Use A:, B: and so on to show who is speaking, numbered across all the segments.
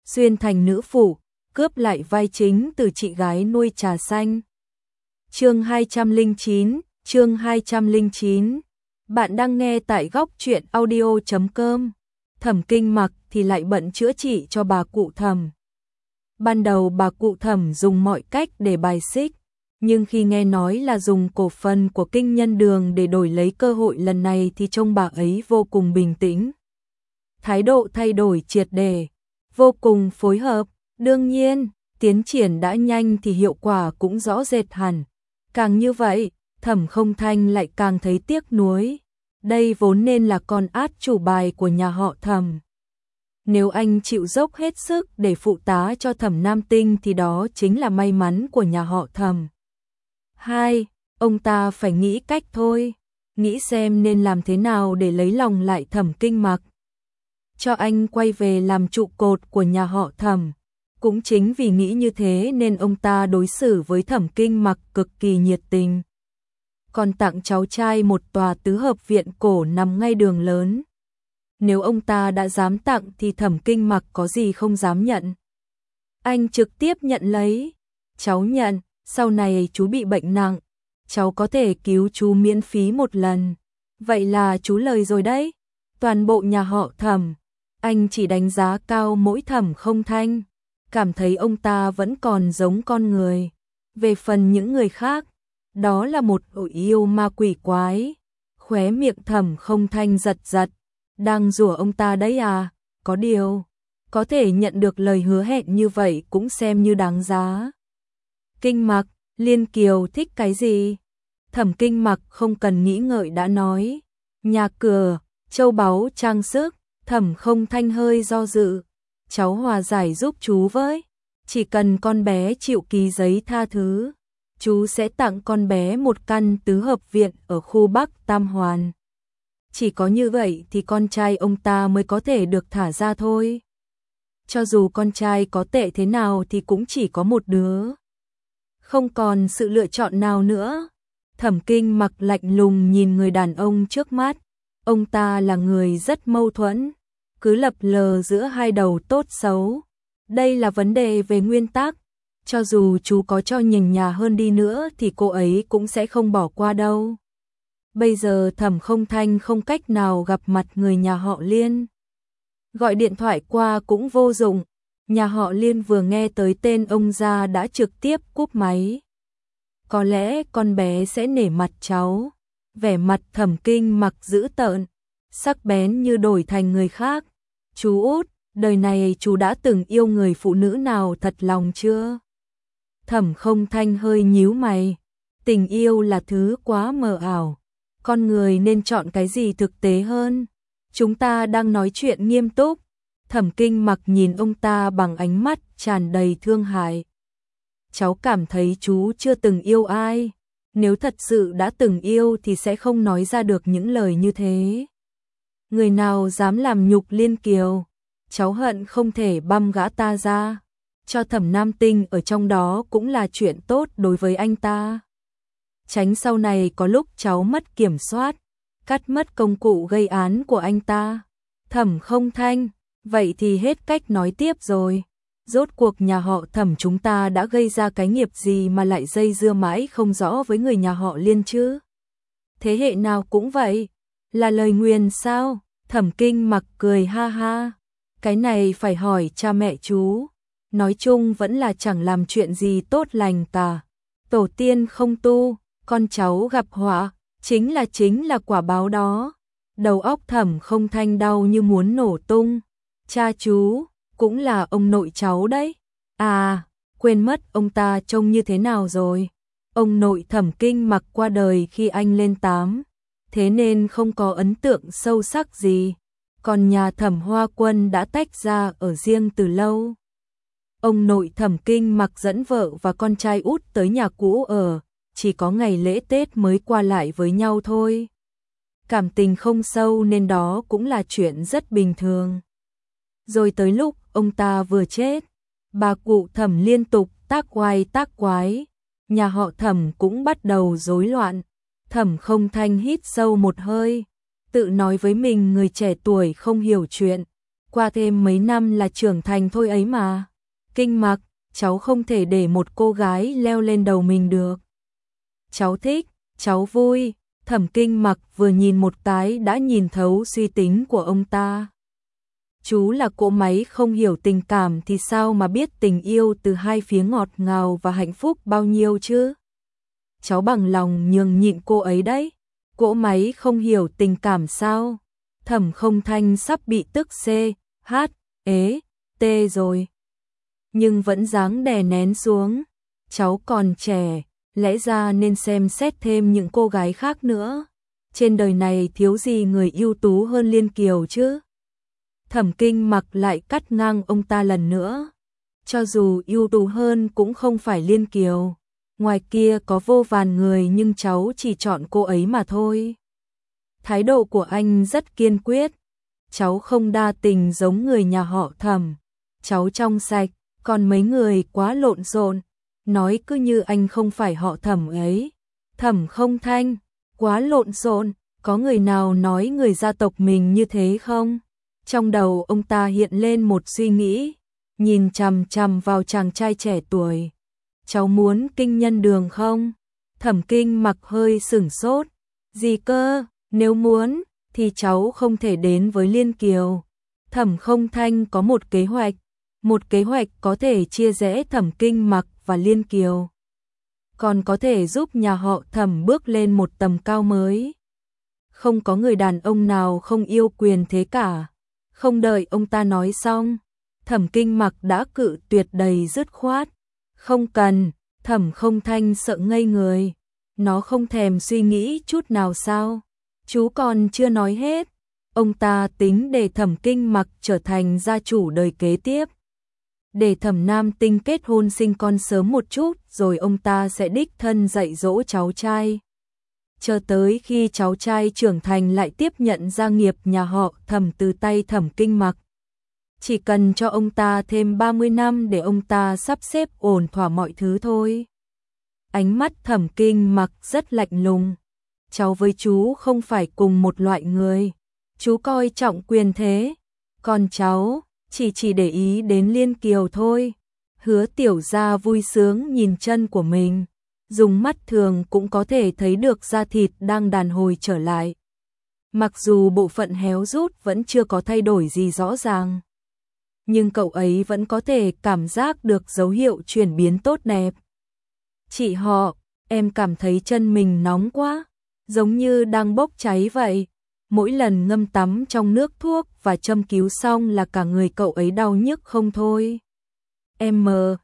A: xuyên thành nữ phụ, cướp lại vai chính từ chị gái nuôi trà xanh. Chương 209. Bạn đang nghe tại góc truyện audio.com. Thẩm Kinh Mặc thì lại bận chữa trị cho bà cụ Thẩm. Ban đầu bà cụ Thẩm dùng mọi cách để bài xích, nhưng khi nghe nói là dùng cổ phần của Kinh Nhân Đường để đổi lấy cơ hội lần này thì trông bà ấy vô cùng bình tĩnh. Thái độ thay đổi triệt để, vô cùng phối hợp. Đương nhiên, tiến triển đã nhanh thì hiệu quả cũng rõ rệt hẳn. Càng như vậy, Thẩm Không Thanh lại càng thấy tiếc nuối. Đây vốn nên là con át chủ bài của nhà họ Thẩm. Nếu anh chịu dốc hết sức để phụ tá cho Thẩm Nam Tinh thì đó chính là may mắn của nhà họ Thẩm. Ông ta phải nghĩ cách thôi, nghĩ xem nên làm thế nào để lấy lòng lại Thẩm Kinh Mặc, cho anh quay về làm trụ cột của nhà họ Thẩm. Cũng chính vì nghĩ như thế nên ông ta đối xử với Thẩm Kinh Mặc cực kỳ nhiệt tình. Còn tặng cháu trai một tòa tứ hợp viện cổ nằm ngay đường lớn. Nếu ông ta đã dám tặng thì Thẩm Kinh Mặc có gì không dám nhận. Anh trực tiếp nhận lấy. Cháu nhận, sau này chú bị bệnh nặng, cháu có thể cứu chú miễn phí một lần. Vậy là chú lời rồi đấy. Toàn bộ nhà họ Thẩm, anh chỉ đánh giá cao mỗi Thẩm Không Thanh, cảm thấy ông ta vẫn còn giống con người. Về phần những người khác, đó là một hội yêu ma quỷ quái. Khóe miệng Thẩm Không Thanh giật giật, đang rủa ông ta đấy à? Có điều, có thể nhận được lời hứa hẹn như vậy cũng xem như đáng giá. Kinh Mặc, Liên Kiều thích cái gì? Thẩm Kinh Mặc không cần nghĩ ngợi đã nói. Nhà cửa, châu báu, trang sức. Thẩm Không Thanh hơi do dự. Cháu hòa giải giúp chú với. Chỉ cần con bé chịu ký giấy tha thứ, chú sẽ tặng con bé một căn tứ hợp viện ở khu Bắc Tam Hoàn. Chỉ có như vậy thì con trai ông ta mới có thể được thả ra thôi. Cho dù con trai có tệ thế nào thì cũng chỉ có một đứa. Không còn sự lựa chọn nào nữa. Thẩm Kinh Mặc lạnh lùng nhìn người đàn ông trước mắt. Ông ta là người rất mâu thuẫn, cứ lập lờ giữa hai đầu tốt xấu. Đây là vấn đề về nguyên tắc. Cho dù chú có cho nhỉnh nhà hơn đi nữa thì cô ấy cũng sẽ không bỏ qua đâu. Bây giờ Thẩm Không Thanh không cách nào gặp mặt người nhà họ Liên. Gọi điện thoại qua cũng vô dụng. Nhà họ Liên vừa nghe tới tên ông ra đã trực tiếp cúp máy. Có lẽ con bé sẽ nể mặt cháu. Vẻ mặt Thẩm Kinh Mặc dữ tợn, sắc bén như đổi thành người khác. Chú út, đời này chú đã từng yêu người phụ nữ nào thật lòng chưa? Thẩm Không Thanh hơi nhíu mày. Tình yêu là thứ quá mờ ảo. Con người nên chọn cái gì thực tế hơn? Chúng ta đang nói chuyện nghiêm túc. Thẩm Kinh Mặc nhìn ông ta bằng ánh mắt tràn đầy thương hại. Cháu cảm thấy chú chưa từng yêu ai. Nếu thật sự đã từng yêu thì sẽ không nói ra được những lời như thế. Người nào dám làm nhục Liên Kiều, cháu hận không thể băm gã ta ra. Cho Thẩm Nam Tinh ở trong đó cũng là chuyện tốt đối với anh ta. Tránh sau này có lúc cháu mất kiểm soát, cắt mất công cụ gây án của anh ta. Thẩm Không Thanh, vậy thì hết cách nói tiếp rồi. Rốt cuộc nhà họ Thẩm chúng ta đã gây ra cái nghiệp gì mà lại dây dưa mãi không rõ với người nhà họ Liên chứ? Thế hệ nào cũng vậy, là lời nguyền sao? Thẩm Kinh Mặc cười ha ha. Cái này phải hỏi cha mẹ chú. Nói chung vẫn là chẳng làm chuyện gì tốt lành cả. Tổ tiên không tu, con cháu gặp họa, chính là quả báo đó. Đầu óc Thẩm Không Thanh đau như muốn nổ tung. Cha chú cũng là ông nội cháu đấy. À, quên mất ông ta trông như thế nào rồi. Ông nội Thẩm Kinh Mặc qua đời khi anh lên 8, thế nên không có ấn tượng sâu sắc gì. Còn nhà Thẩm Hoa Quân đã tách ra ở riêng từ lâu. Ông nội Thẩm Kinh Mặc dẫn vợ và con trai út tới nhà cũ ở, chỉ có ngày lễ Tết mới qua lại với nhau thôi. Cảm tình không sâu nên đó cũng là chuyện rất bình thường. Rồi tới lúc ông ta vừa chết, bà cụ Thẩm liên tục tác oai tác quái, nhà họ Thẩm cũng bắt đầu rối loạn. Thẩm Không Thanh hít sâu một hơi, tự nói với mình người trẻ tuổi không hiểu chuyện, qua thêm mấy năm là trưởng thành thôi ấy mà. Kinh Mặc, cháu không thể để một cô gái leo lên đầu mình được. Cháu thích, cháu vui. Thẩm Kinh Mặc vừa nhìn một cái đã nhìn thấu suy tính của ông ta. Chú là cỗ máy không hiểu tình cảm thì sao mà biết tình yêu từ hai phía ngọt ngào và hạnh phúc bao nhiêu chứ? Cháu bằng lòng nhường nhịn cô ấy đấy. Cỗ máy không hiểu tình cảm sao? Thẩm Không Thanh sắp bị tức C, H, ế, T rồi. Nhưng vẫn dáng đè nén xuống. Cháu còn trẻ, lẽ ra nên xem xét thêm những cô gái khác nữa. Trên đời này thiếu gì người ưu tú hơn Liên Kiều chứ? Thẩm Kinh Mặc lại cắt ngang ông ta lần nữa. Cho dù ưu tú hơn cũng không phải Liên Kiều. Ngoài kia có vô vàn người nhưng cháu chỉ chọn cô ấy mà thôi. Thái độ của anh rất kiên quyết. Cháu không đa tình giống người nhà họ Thẩm. Cháu trong sạch, còn mấy người quá lộn xộn. Nói cứ như anh không phải họ Thẩm ấy. Thẩm Không Thanh, quá lộn xộn, có người nào nói người gia tộc mình như thế không? Trong đầu ông ta hiện lên một suy nghĩ, nhìn chằm chằm vào chàng trai trẻ tuổi. Cháu muốn kinh nhân đường không? Thẩm Kinh Mặc hơi sửng sốt. Gì cơ? Nếu muốn, thì cháu không thể đến với Liên Kiều. Thẩm Không Thanh có một kế hoạch có thể chia rẽ Thẩm Kinh Mặc và Liên Kiều. Còn có thể giúp nhà họ Thẩm bước lên một tầm cao mới. Không có người đàn ông nào không yêu quyền thế cả. Không đợi ông ta nói xong, Thẩm Kinh Mặc đã cự tuyệt đầy dứt khoát. Không cần. Thẩm Không Thanh sợ ngây người. Nó không thèm suy nghĩ chút nào sao? Chú còn chưa nói hết. Ông ta tính để Thẩm Kinh Mặc trở thành gia chủ đời kế tiếp. Để Thẩm Nam Tinh kết hôn sinh con sớm một chút rồi ông ta sẽ đích thân dạy dỗ cháu trai. Chờ tới khi cháu trai trưởng thành lại tiếp nhận gia nghiệp nhà họ Thẩm từ tay Thẩm Kinh Mặc. Chỉ cần cho ông ta thêm 30 năm để ông ta sắp xếp ổn thỏa mọi thứ thôi. Ánh mắt Thẩm Kinh Mặc rất lạnh lùng. Cháu với chú không phải cùng một loại người. Chú coi trọng quyền thế. Còn cháu chỉ để ý đến Liên Kiều thôi. Hứa Tiểu Gia vui sướng nhìn chân của mình. Dùng mắt thường cũng có thể thấy được da thịt đang đàn hồi trở lại. Mặc dù bộ phận héo rút vẫn chưa có thay đổi gì rõ ràng. Nhưng cậu ấy vẫn có thể cảm giác được dấu hiệu chuyển biến tốt đẹp. Chị họ, em cảm thấy chân mình nóng quá, giống như đang bốc cháy vậy. Mỗi lần ngâm tắm trong nước thuốc và châm cứu xong là cả người cậu ấy đau nhức không thôi. Em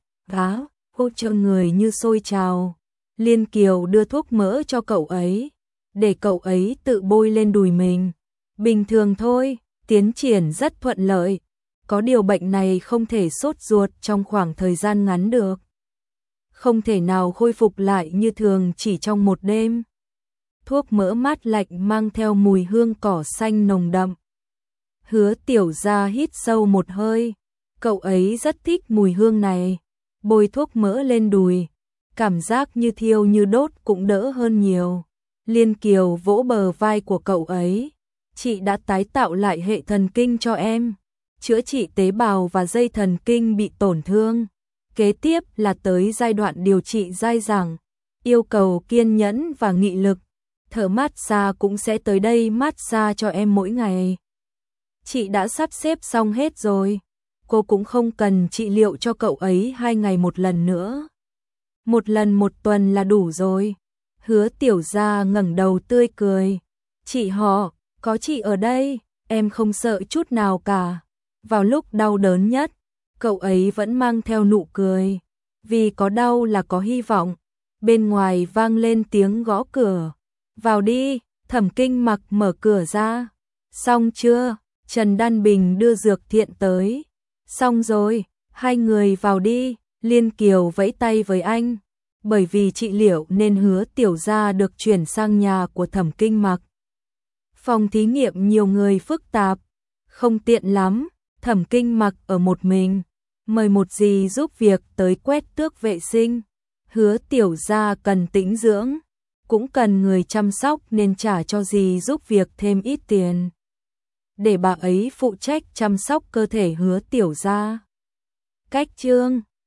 A: hô cho người như sôi trào. Liên Kiều đưa thuốc mỡ cho cậu ấy, để cậu ấy tự bôi lên đùi mình. Bình thường thôi, tiến triển rất thuận lợi. Có điều bệnh này không thể sốt ruột trong khoảng thời gian ngắn được. Không thể nào khôi phục lại như thường chỉ trong một đêm. Thuốc mỡ mát lạnh mang theo mùi hương cỏ xanh nồng đậm. Hứa Tiểu Gia hít sâu một hơi. Cậu ấy rất thích mùi hương này. Bôi thuốc mỡ lên đùi. Cảm giác như thiêu như đốt cũng đỡ hơn nhiều. Liên Kiều vỗ bờ vai của cậu ấy. Chị đã tái tạo lại hệ thần kinh cho em. Chữa trị tế bào và dây thần kinh bị tổn thương. Kế tiếp là tới giai đoạn điều trị dai dẳng. Yêu cầu kiên nhẫn và nghị lực. Thợ massage cũng sẽ tới đây massage cho em mỗi ngày. Chị đã sắp xếp xong hết rồi. Cô cũng không cần trị liệu cho cậu ấy 2 ngày một lần nữa. 1 lần 1 tuần là đủ rồi. Hứa Tiểu Gia ngẩng đầu tươi cười. Chị họ, có chị ở đây, em không sợ chút nào cả. Vào lúc đau đớn nhất, cậu ấy vẫn mang theo nụ cười. Vì có đau là có hy vọng. Bên ngoài vang lên tiếng gõ cửa. Vào đi, Thẩm Kinh Mặc mở cửa ra. Xong chưa? Trần Đan Bình đưa dược thiện tới. Xong rồi, hai người vào đi. Liên Kiều vẫy tay với anh. Bởi vì trị liệu nên Hứa Tiểu Gia được chuyển sang nhà của Thẩm Kinh Mặc. Phòng thí nghiệm nhiều người phức tạp, không tiện lắm. Thẩm Kinh Mặc ở một mình. Mời một dì giúp việc tới quét tước vệ sinh. Hứa Tiểu Gia cần tĩnh dưỡng, cũng cần người chăm sóc nên trả cho dì giúp việc thêm ít tiền. để bà ấy phụ trách chăm sóc cơ thể Hứa Tiểu gia. Cách chương